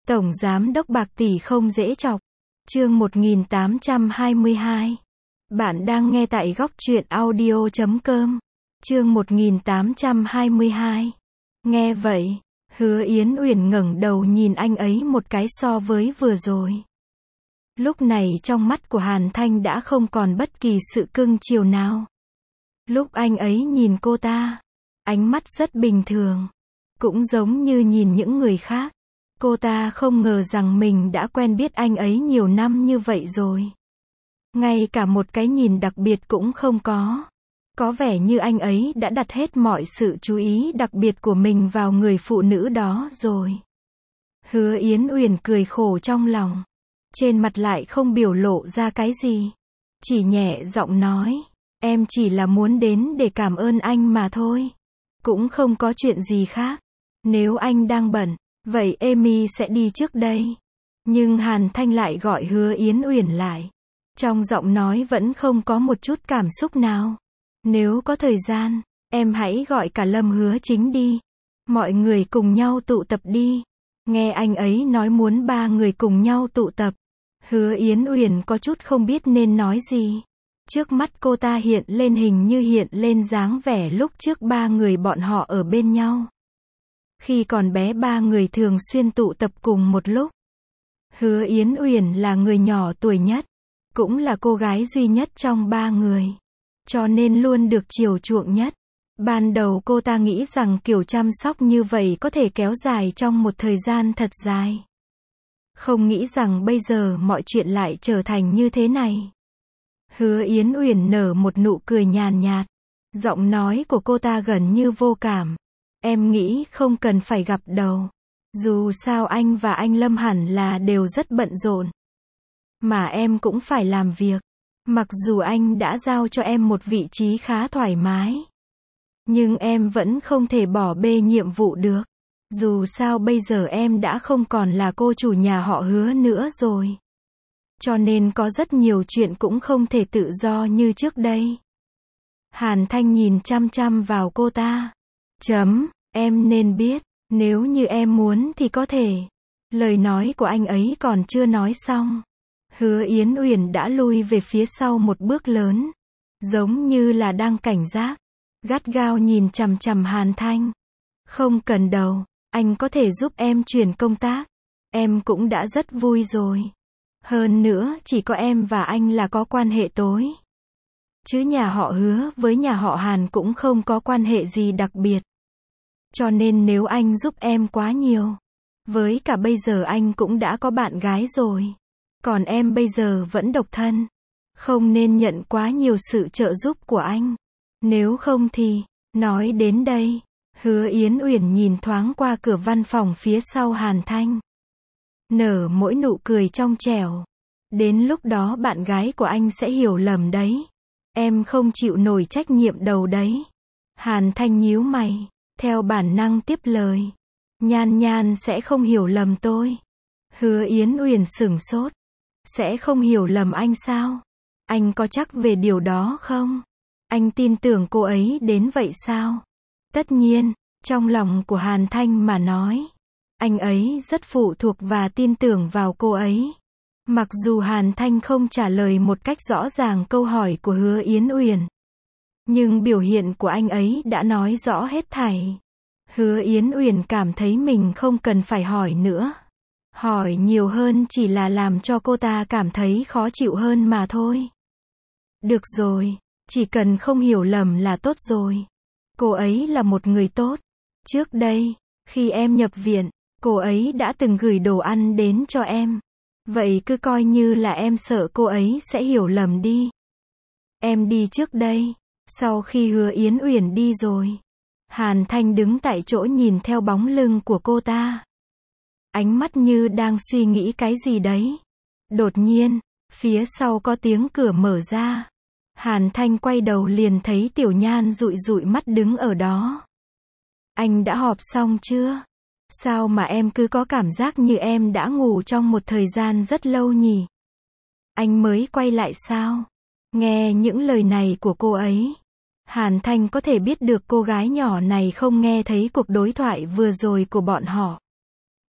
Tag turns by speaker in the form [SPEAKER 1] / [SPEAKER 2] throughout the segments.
[SPEAKER 1] Tổng giám đốc bạc tỷ không dễ chọc. Chương 1822. Bạn đang nghe tại góc truyện audio.com. Chương 1822. Nghe vậy, Hứa Yến Uyển ngẩng đầu nhìn anh ấy một cái so với vừa rồi. Lúc này trong mắt của Hàn Thanh đã không còn bất kỳ sự cưng chiều nào. Lúc anh ấy nhìn cô ta, ánh mắt rất bình thường, cũng giống như nhìn những người khác. Cô ta không ngờ rằng mình đã quen biết anh ấy nhiều năm như vậy rồi. Ngay cả một cái nhìn đặc biệt cũng không có. Có vẻ như anh ấy đã đặt hết mọi sự chú ý đặc biệt của mình vào người phụ nữ đó rồi. Hứa Yến Uyển cười khổ trong lòng. Trên mặt lại không biểu lộ ra cái gì. Chỉ nhẹ giọng nói, em chỉ là muốn đến để cảm ơn anh mà thôi. Cũng không có chuyện gì khác. Nếu anh đang bận, vậy Amy sẽ đi trước đây. Nhưng Hàn Thanh lại gọi Hứa Yến Uyển lại. Trong giọng nói vẫn không có một chút cảm xúc nào. Nếu có thời gian, em hãy gọi cả Lâm Hứa Chính đi. Mọi người cùng nhau tụ tập đi. Nghe anh ấy nói muốn ba người cùng nhau tụ tập. Hứa Yến Uyển có chút không biết nên nói gì. Trước mắt cô ta hiện lên dáng vẻ lúc trước ba người bọn họ ở bên nhau. Khi còn bé ba người thường xuyên tụ tập cùng một lúc. Hứa Yến Uyển là người nhỏ tuổi nhất, cũng là cô gái duy nhất trong ba người, cho nên luôn được chiều chuộng nhất. Ban đầu cô ta nghĩ rằng kiểu chăm sóc như vậy có thể kéo dài trong một thời gian thật dài. Không nghĩ rằng bây giờ mọi chuyện lại trở thành như thế này. Hứa Yến Uyển nở một nụ cười nhàn nhạt. Giọng nói của cô ta gần như vô cảm. Em nghĩ không cần phải gặp đâu. Dù sao anh và anh Lâm hẳn là đều rất bận rộn. Mà em cũng phải làm việc. Mặc dù anh đã giao cho em một vị trí khá thoải mái. Nhưng em vẫn không thể bỏ bê nhiệm vụ được. Dù sao bây giờ em đã không còn là cô chủ nhà họ Hứa nữa rồi. Cho nên có rất nhiều chuyện cũng không thể tự do như trước đây. Hàn Thanh nhìn chăm chăm vào cô ta. Em nên biết, nếu như em muốn thì có thể. Lời nói của anh ấy còn chưa nói xong. Hứa Yến Uyển đã lui về phía sau một bước lớn. Giống như là đang cảnh giác. Gắt gao nhìn chằm chằm Hàn Thanh. Không cần đâu, anh có thể giúp em chuyển công tác. Em cũng đã rất vui rồi. Hơn nữa, chỉ có em và anh là có quan hệ tối. Chứ nhà họ Hứa với nhà họ Hàn cũng không có quan hệ gì đặc biệt. Cho nên nếu anh giúp em quá nhiều, với cả bây giờ anh cũng đã có bạn gái rồi. Còn em bây giờ vẫn độc thân. Không nên nhận quá nhiều sự trợ giúp của anh. Nếu không thì, nói đến đây, Hứa Yến Uyển nhìn thoáng qua cửa văn phòng phía sau Hàn Thanh. Nở mỗi nụ cười trong trẻo. Đến lúc đó bạn gái của anh sẽ hiểu lầm đấy. Em không chịu nổi trách nhiệm đâu đấy. Hàn Thanh nhíu mày, theo bản năng tiếp lời. Nhan Nhan sẽ không hiểu lầm tôi. Hứa Yến Uyển sửng sốt. Sẽ không hiểu lầm anh sao? Anh có chắc về điều đó không? Anh tin tưởng cô ấy đến vậy sao? Tất nhiên, trong lòng của Hàn Thanh mà nói, anh ấy rất phụ thuộc và tin tưởng vào cô ấy. Mặc dù Hàn Thanh không trả lời một cách rõ ràng câu hỏi của Hứa Yến Uyển, nhưng biểu hiện của anh ấy đã nói rõ hết thảy. Hứa Yến Uyển cảm thấy mình không cần phải hỏi nữa. Hỏi nhiều hơn chỉ là làm cho cô ta cảm thấy khó chịu hơn mà thôi. Được rồi, chỉ cần không hiểu lầm là tốt rồi. Cô ấy là một người tốt. Trước đây, khi em nhập viện, cô ấy đã từng gửi đồ ăn đến cho em. Vậy cứ coi như là em sợ cô ấy sẽ hiểu lầm đi. Em đi trước đây. Sau khi Hứa Yến Uyển đi rồi, Hàn Thanh đứng tại chỗ nhìn theo bóng lưng của cô ta. Ánh mắt như đang suy nghĩ cái gì đấy. Đột nhiên, phía sau có tiếng cửa mở ra. Hàn Thanh quay đầu liền thấy Tiểu Nhan dụi dụi mắt đứng ở đó. Anh đã họp xong chưa? Sao mà em cứ có cảm giác như em đã ngủ trong một thời gian rất lâu nhỉ? Anh mới quay lại sao? Nghe những lời này của cô ấy, Hàn Thanh có thể biết được cô gái nhỏ này không nghe thấy cuộc đối thoại vừa rồi của bọn họ.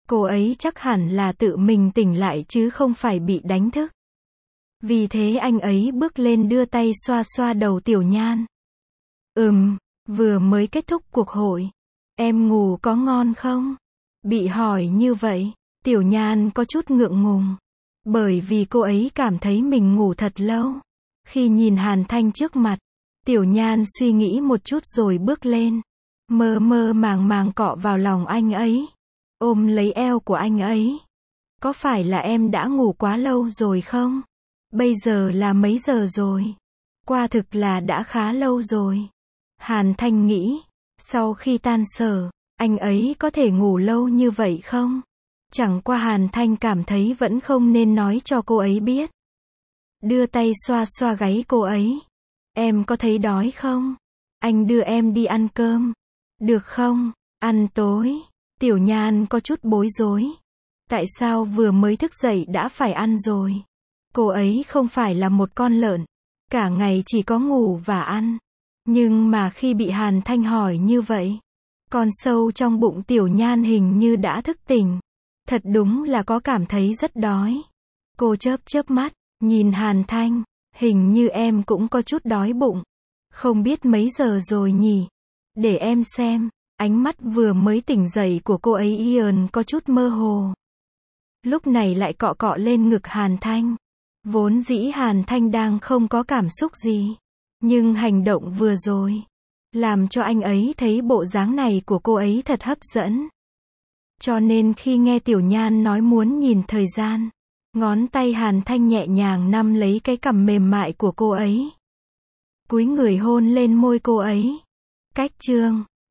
[SPEAKER 1] Cô ấy chắc hẳn là tự mình tỉnh lại chứ không phải bị đánh thức. Vì thế anh ấy bước lên đưa tay xoa xoa đầu Tiểu Nhan. Vừa mới kết thúc cuộc hội. Em ngủ có ngon không? Bị hỏi như vậy, Tiểu Nhan có chút ngượng ngùng. Bởi vì cô ấy cảm thấy mình ngủ thật lâu. Khi nhìn Hàn Thanh trước mặt, Tiểu Nhan suy nghĩ một chút rồi bước lên. Mơ mơ màng màng cọ vào lòng anh ấy. Ôm lấy eo của anh ấy. Có phải là em đã ngủ quá lâu rồi không? Bây giờ là mấy giờ rồi? Quả thực là đã khá lâu rồi. Hàn Thanh nghĩ, sau khi tan sở, anh ấy có thể ngủ lâu như vậy không? Chẳng qua Hàn Thanh cảm thấy vẫn không nên nói cho cô ấy biết. Đưa tay xoa xoa gáy cô ấy. Em có thấy đói không? Anh đưa em đi ăn cơm. Được không? Ăn tối. Tiểu Nhan có chút bối rối. Tại sao vừa mới thức dậy đã phải ăn rồi? Cô ấy không phải là một con lợn. Cả ngày chỉ có ngủ và ăn. Nhưng mà khi bị Hàn Thanh hỏi như vậy, con sâu trong bụng Tiểu Nhan hình như đã thức tỉnh. Thật đúng là có cảm thấy rất đói. Cô chớp chớp mắt, nhìn Hàn Thanh, hình như em cũng có chút đói bụng. Không biết mấy giờ rồi nhỉ? Để em xem. Ánh mắt vừa mới tỉnh dậy của cô ấy Ian có chút mơ hồ. Lúc này lại cọ cọ lên ngực Hàn Thanh. Vốn dĩ Hàn Thanh đang không có cảm xúc gì. Nhưng hành động vừa rồi, làm cho anh ấy thấy bộ dáng này của cô ấy thật hấp dẫn. Cho nên khi nghe Tiểu Nhan nói muốn nhìn thời gian, ngón tay Hàn Thanh nhẹ nhàng nắm lấy cái cằm mềm mại của cô ấy. Cúi người hôn lên môi cô ấy. Cách chương